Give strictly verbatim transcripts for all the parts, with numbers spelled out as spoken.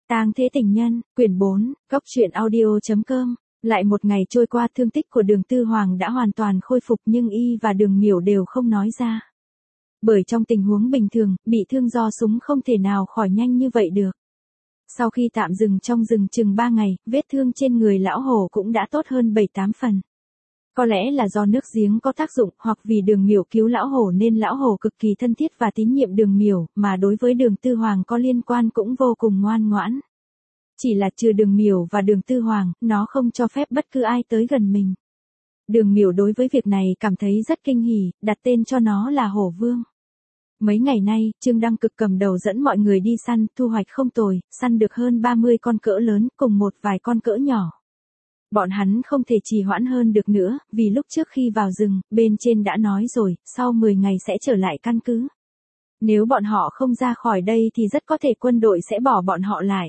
Tang Thế Tình Nhân, quyển bốn, góc truyện audio.com. Lại một ngày trôi qua, thương tích của Đường Tư Hoàng đã hoàn toàn khôi phục nhưng y và Đường Miểu đều không nói ra. Bởi trong tình huống bình thường, bị thương do súng không thể nào khỏi nhanh như vậy được. Sau khi tạm dừng trong rừng chừng ba ngày, vết thương trên người lão hổ cũng đã tốt hơn bảy tám phần. Có lẽ là do nước giếng có tác dụng, hoặc vì Đường Miểu cứu lão hổ nên lão hổ cực kỳ thân thiết và tín nhiệm Đường Miểu, mà đối với Đường Tư Hoàng có liên quan cũng vô cùng ngoan ngoãn. Chỉ là trừ Đường Miểu và Đường Tư Hoàng, nó không cho phép bất cứ ai tới gần mình. Đường Miểu đối với việc này cảm thấy rất kinh hỉ, đặt tên cho nó là Hổ Vương. Mấy ngày nay, Trương Đăng Cực cầm đầu dẫn mọi người đi săn, thu hoạch không tồi, săn được hơn ba mươi con cỡ lớn cùng một vài con cỡ nhỏ. Bọn hắn không thể trì hoãn hơn được nữa, vì lúc trước khi vào rừng, bên trên đã nói rồi, sau mười ngày sẽ trở lại căn cứ. Nếu bọn họ không ra khỏi đây thì rất có thể quân đội sẽ bỏ bọn họ lại.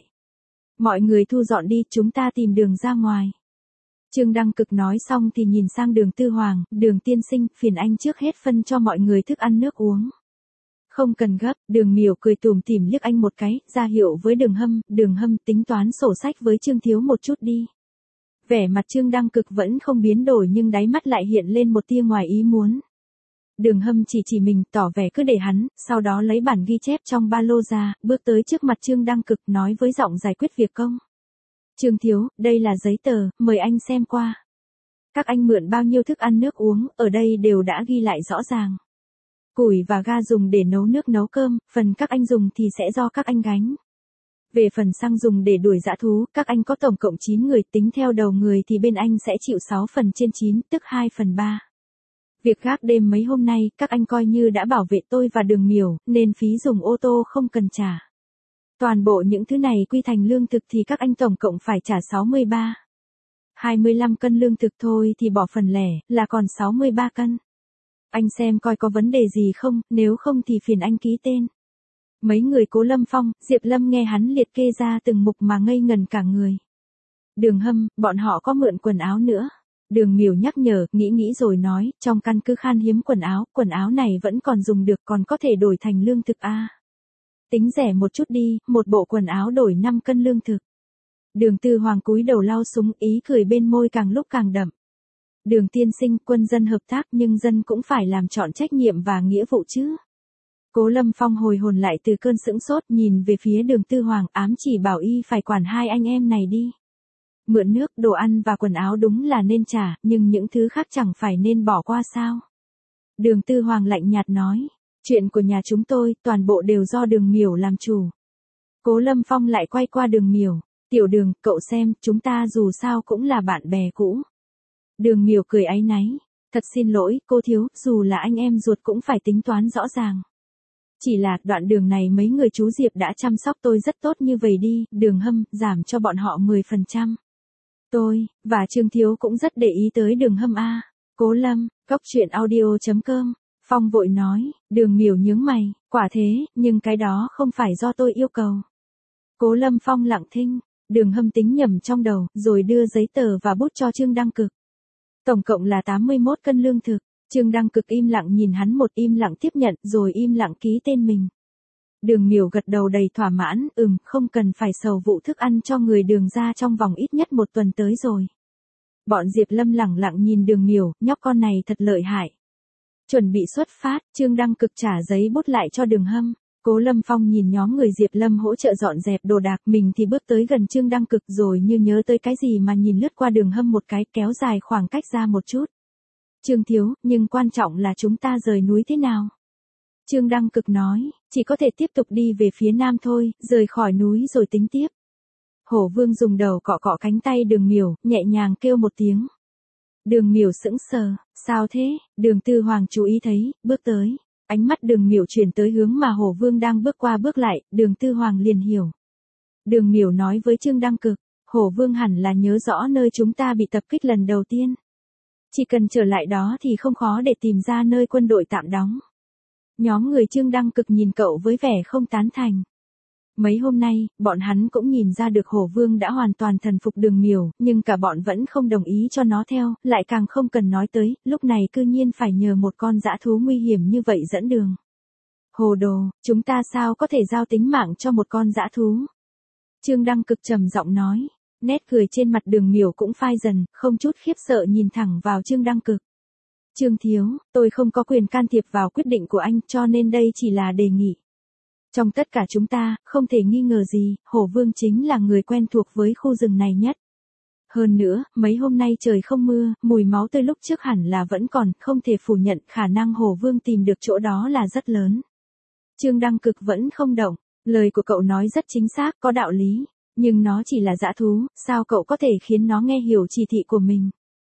Mọi người thu dọn đi, chúng ta tìm đường ra ngoài. Trương Đăng Cực nói xong thì nhìn sang Đường Tư Hoàng, Đường tiên sinh, phiền anh trước hết phân cho mọi người thức ăn nước uống. Không cần gấp, Đường Miểu cười tủm tỉm liếc anh một cái, ra hiệu với Đường Hâm, Đường Hâm tính toán sổ sách với Trương Thiếu một chút đi. Vẻ mặt Trương Đăng Cực vẫn không biến đổi nhưng đáy mắt lại hiện lên một tia ngoài ý muốn. Đường Hâm chỉ chỉ mình, tỏ vẻ cứ để hắn, sau đó lấy bản ghi chép trong ba lô ra, bước tới trước mặt Trương Đăng Cực nói với giọng giải quyết việc công. Trương Thiếu, đây là giấy tờ, mời anh xem qua. Các anh mượn bao nhiêu thức ăn nước uống, ở đây đều đã ghi lại rõ ràng. Củi và ga dùng để nấu nước nấu cơm, phần các anh dùng thì sẽ do các anh gánh. Về phần xăng dùng để đuổi dã thú, các anh có tổng cộng chín người, tính theo đầu người thì bên anh sẽ chịu sáu phần trên chín, tức hai phần ba. Việc gác đêm mấy hôm nay, các anh coi như đã bảo vệ tôi và Đường Miểu, nên phí dùng ô tô không cần trả. Toàn bộ những thứ này quy thành lương thực thì các anh tổng cộng phải trả sáu mươi ba. hai mươi lăm cân lương thực thôi thì bỏ phần lẻ, là còn sáu mươi ba cân. Anh xem coi có vấn đề gì không, nếu không thì phiền anh ký tên. Mấy người Cố Lâm Phong, Diệp Lâm nghe hắn liệt kê ra từng mục mà ngây ngần cả người. Đường Hâm, bọn họ có mượn quần áo nữa. Đường Miểu nhắc nhở, nghĩ nghĩ rồi nói, trong căn cứ khan hiếm quần áo, quần áo này vẫn còn dùng được, còn có thể đổi thành lương thực a. Tính rẻ một chút đi, một bộ quần áo đổi năm cân lương thực. Đường Tư Hoàng cúi đầu lau súng, ý cười bên môi càng lúc càng đậm. Đường tiên sinh, quân dân hợp tác nhưng dân cũng phải làm trọn trách nhiệm và nghĩa vụ chứ. Cố Lâm Phong hồi hồn lại từ cơn sững sốt, nhìn về phía Đường Tư Hoàng, ám chỉ bảo y phải quản hai anh em này đi. Mượn nước, đồ ăn và quần áo đúng là nên trả, nhưng những thứ khác chẳng phải nên bỏ qua sao. Đường Tư Hoàng lạnh nhạt nói, chuyện của nhà chúng tôi, toàn bộ đều do Đường Miểu làm chủ. Cố Lâm Phong lại quay qua Đường Miểu, tiểu Đường, cậu xem, chúng ta dù sao cũng là bạn bè cũ. Đường Miểu cười áy náy, thật xin lỗi, cô thiếu, dù là anh em ruột cũng phải tính toán rõ ràng. Chỉ là, đoạn đường này mấy người chú Diệp đã chăm sóc tôi rất tốt như vậy đi, Đường Hâm, giảm cho bọn họ mười phần trăm. Tôi, và Trương Thiếu cũng rất để ý tới Đường Hâm a. Cố Lâm, góc truyện audio.com. Phong vội nói, Đường Miểu nhướng mày, quả thế, nhưng cái đó không phải do tôi yêu cầu. Cố Lâm Phong lặng thinh, Đường Hâm tính nhầm trong đầu, rồi đưa giấy tờ và bút cho Trương Đăng Cực. Tổng cộng là tám mươi mốt cân lương thực. Trương Đăng Cực im lặng nhìn hắn một, im lặng tiếp nhận, rồi im lặng ký tên mình. Đường Miểu gật đầu đầy thỏa mãn, ừm, không cần phải sầu vụ thức ăn cho người Đường ra trong vòng ít nhất một tuần tới rồi. Bọn Diệp Lâm lẳng lặng nhìn Đường Miểu, nhóc con này thật lợi hại. Chuẩn bị xuất phát, Trương Đăng Cực trả giấy bút lại cho Đường Hâm. Cố Lâm Phong nhìn nhóm người Diệp Lâm hỗ trợ dọn dẹp đồ đạc, mình thì bước tới gần Trương Đăng Cực rồi như nhớ tới cái gì mà nhìn lướt qua Đường Hâm một cái, kéo dài khoảng cách ra một chút. Trương Thiếu, nhưng quan trọng là chúng ta rời núi thế nào? Trương Đăng Cực nói, chỉ có thể tiếp tục đi về phía nam thôi, rời khỏi núi rồi tính tiếp. Hổ Vương dùng đầu cọ cọ cánh tay Đường Miểu, nhẹ nhàng kêu một tiếng. Đường Miểu sững sờ, sao thế? Đường Tư Hoàng chú ý thấy, bước tới. Ánh mắt Đường Miểu chuyển tới hướng mà Hổ Vương đang bước qua bước lại, Đường Tư Hoàng liền hiểu. Đường Miểu nói với Trương Đăng Cực, Hổ Vương hẳn là nhớ rõ nơi chúng ta bị tập kích lần đầu tiên. Chỉ cần trở lại đó thì không khó để tìm ra nơi quân đội tạm đóng. Nhóm người Trương Đăng Cực nhìn cậu với vẻ không tán thành. Mấy hôm nay, bọn hắn cũng nhìn ra được Hổ Vương đã hoàn toàn thần phục Đường Miểu, nhưng cả bọn vẫn không đồng ý cho nó theo, lại càng không cần nói tới, lúc này cư nhiên phải nhờ một con dã thú nguy hiểm như vậy dẫn đường. Hồ đồ, chúng ta sao có thể giao tính mạng cho một con dã thú? Trương Đăng Cực trầm giọng nói, nét cười trên mặt Đường Miểu cũng phai dần, không chút khiếp sợ nhìn thẳng vào Trương Đăng Cực. Trương thiếu, tôi không có quyền can thiệp vào quyết định của anh, cho nên đây chỉ là đề nghị. Trong tất cả chúng ta, không thể nghi ngờ gì, Hổ Vương chính là người quen thuộc với khu rừng này nhất. Hơn nữa, mấy hôm nay trời không mưa, mùi máu tươi lúc trước hẳn là vẫn còn, không thể phủ nhận khả năng Hổ Vương tìm được chỗ đó là rất lớn. Trương Đăng Cực vẫn không động, lời của cậu nói rất chính xác, có đạo lý, nhưng nó chỉ là dã thú, sao cậu có thể khiến nó nghe hiểu chỉ thị của mình?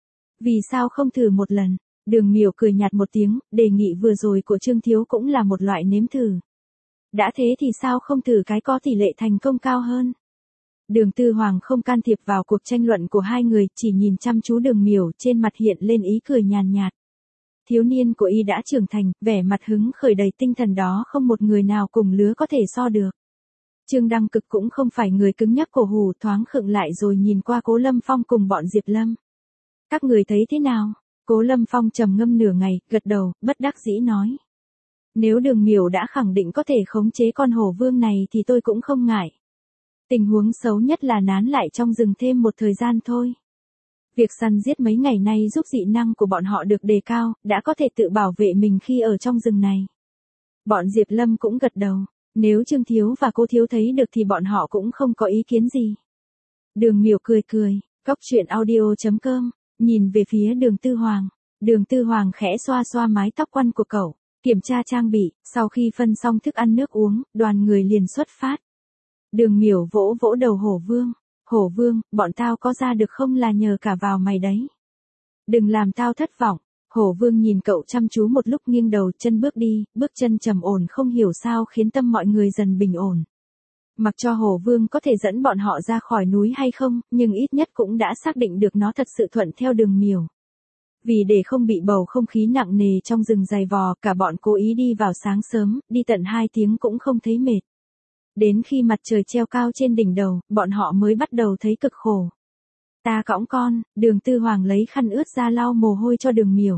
Vì sao không thử một lần? Đường Miểu cười nhạt một tiếng, đề nghị vừa rồi của Trương thiếu cũng là một loại nếm thử. Đã thế thì sao không thử cái có tỷ lệ thành công cao hơn? Đường Tư Hoàng không can thiệp vào cuộc tranh luận của hai người, chỉ nhìn chăm chú Đường Miểu, trên mặt hiện lên ý cười nhàn nhạt. Thiếu niên của y đã trưởng thành, vẻ mặt hứng khởi đầy tinh thần đó không một người nào cùng lứa có thể so được. Trương Đăng Cực cũng không phải người cứng nhắc cổ hủ, thoáng khựng lại rồi nhìn qua Cố Lâm Phong cùng bọn Diệp Lâm. Các người thấy thế nào? Cố Lâm Phong trầm ngâm nửa ngày, gật đầu, bất đắc dĩ nói. Nếu Đường Miểu đã khẳng định có thể khống chế con hổ vương này thì tôi cũng không ngại. Tình huống xấu nhất là nán lại trong rừng thêm một thời gian thôi. Việc săn giết mấy ngày nay giúp dị năng của bọn họ được đề cao, đã có thể tự bảo vệ mình khi ở trong rừng này. Bọn Diệp Lâm cũng gật đầu, nếu Trương thiếu và Cố thiếu thấy được thì bọn họ cũng không có ý kiến gì. Đường Miểu cười cười, cóc truyện audio chấm com, nhìn về phía Đường Tư Hoàng. Đường Tư Hoàng khẽ xoa xoa mái tóc quăn của cậu, kiểm tra trang bị, sau khi phân xong thức ăn nước uống, đoàn người liền xuất phát. Đường Miểu vỗ vỗ đầu Hổ Vương. Hổ Vương, bọn tao có ra được không là nhờ cả vào mày đấy. Đừng làm tao thất vọng. Hổ Vương nhìn cậu chăm chú một lúc nghiêng đầu chân bước đi, bước chân trầm ổn không hiểu sao khiến tâm mọi người dần bình ổn. Mặc cho Hổ Vương có thể dẫn bọn họ ra khỏi núi hay không, nhưng ít nhất cũng đã xác định được nó thật sự thuận theo Đường Miểu. Vì để không bị bầu không khí nặng nề trong rừng dày vò, cả bọn cố ý đi vào sáng sớm, đi tận hai tiếng cũng không thấy mệt. Đến khi mặt trời treo cao trên đỉnh đầu, bọn họ mới bắt đầu thấy cực khổ. Ta cõng con, Đường Tư Hoàng lấy khăn ướt ra lau mồ hôi cho Đường Miểu.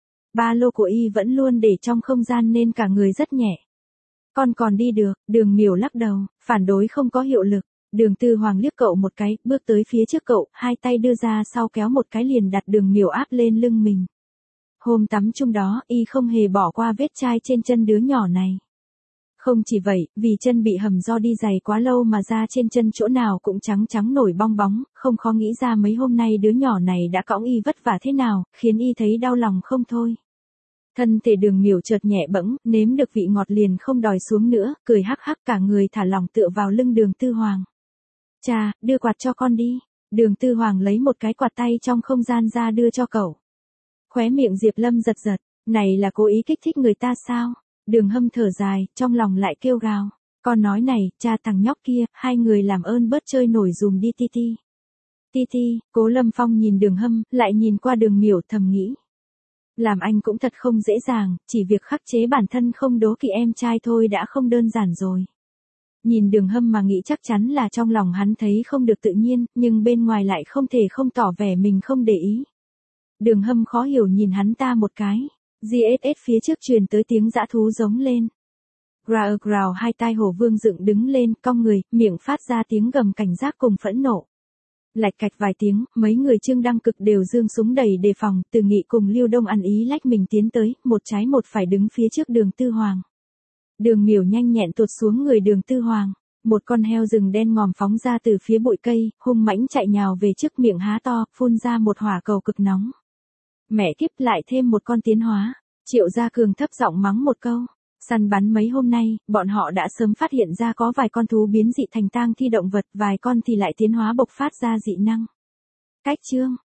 Ba lô của y vẫn luôn để trong không gian nên cả người rất nhẹ. Con còn đi được, Đường Miểu lắc đầu, phản đối không có hiệu lực. Đường Tư Hoàng liếc cậu một cái, bước tới phía trước cậu, hai tay đưa ra sau kéo một cái liền đặt Đường Miểu áp lên lưng mình. Hôm tắm chung đó, y không hề bỏ qua vết chai trên chân đứa nhỏ này. Không chỉ vậy, vì chân bị hầm do đi giày quá lâu mà da trên chân chỗ nào cũng trắng trắng nổi bong bóng, không khó nghĩ ra mấy hôm nay đứa nhỏ này đã cõng y vất vả thế nào, khiến y thấy đau lòng không thôi. Thân thể Đường Miểu chợt nhẹ bẫng, nếm được vị ngọt liền không đòi xuống nữa, cười hắc hắc cả người thả lỏng tựa vào lưng Đường Tư Hoàng. Cha, đưa quạt cho con đi. Đường Tư Hoàng lấy một cái quạt tay trong không gian ra đưa cho cậu. Khóe miệng Diệp Lâm giật giật, này là cố ý kích thích người ta sao? Đường Hâm thở dài, trong lòng lại kêu gào. Con nói này, cha thằng nhóc kia, hai người làm ơn bớt chơi nổi dùm đi ti ti. Ti ti, Cố Lâm Phong nhìn Đường Hâm, lại nhìn qua Đường Miểu thầm nghĩ. Làm anh cũng thật không dễ dàng, chỉ việc khắc chế bản thân không đố kỵ em trai thôi đã không đơn giản rồi. Nhìn Đường Hâm mà nghĩ chắc chắn là trong lòng hắn thấy không được tự nhiên, nhưng bên ngoài lại không thể không tỏ vẻ mình không để ý. Đường Hâm khó hiểu nhìn hắn ta một cái. giê ét ét phía trước truyền tới tiếng dã thú giống lên. Grào grào hai tai Hổ Vương dựng đứng lên, cong người, miệng phát ra tiếng gầm cảnh giác cùng phẫn nộ. Lạch cạch vài tiếng, mấy người Trương Đăng Cực đều giương súng đầy đề phòng, Từ Nghị cùng Lưu Đông ăn ý lách mình tiến tới, một trái một phải đứng phía trước Đường Tư Hoàng. Đường Miểu nhanh nhẹn tuột xuống người Đường Tư Hoàng. Một con heo rừng đen ngòm phóng ra từ phía bụi cây, hung mãnh chạy nhào về trước miệng há to, phun ra một hỏa cầu cực nóng. Mẹ kiếp lại thêm một con tiến hóa. Triệu Gia Cường thấp giọng mắng một câu. Săn bắn mấy hôm nay, bọn họ đã sớm phát hiện ra có vài con thú biến dị thành tang thi động vật, vài con thì lại tiến hóa bộc phát ra dị năng. Cách chương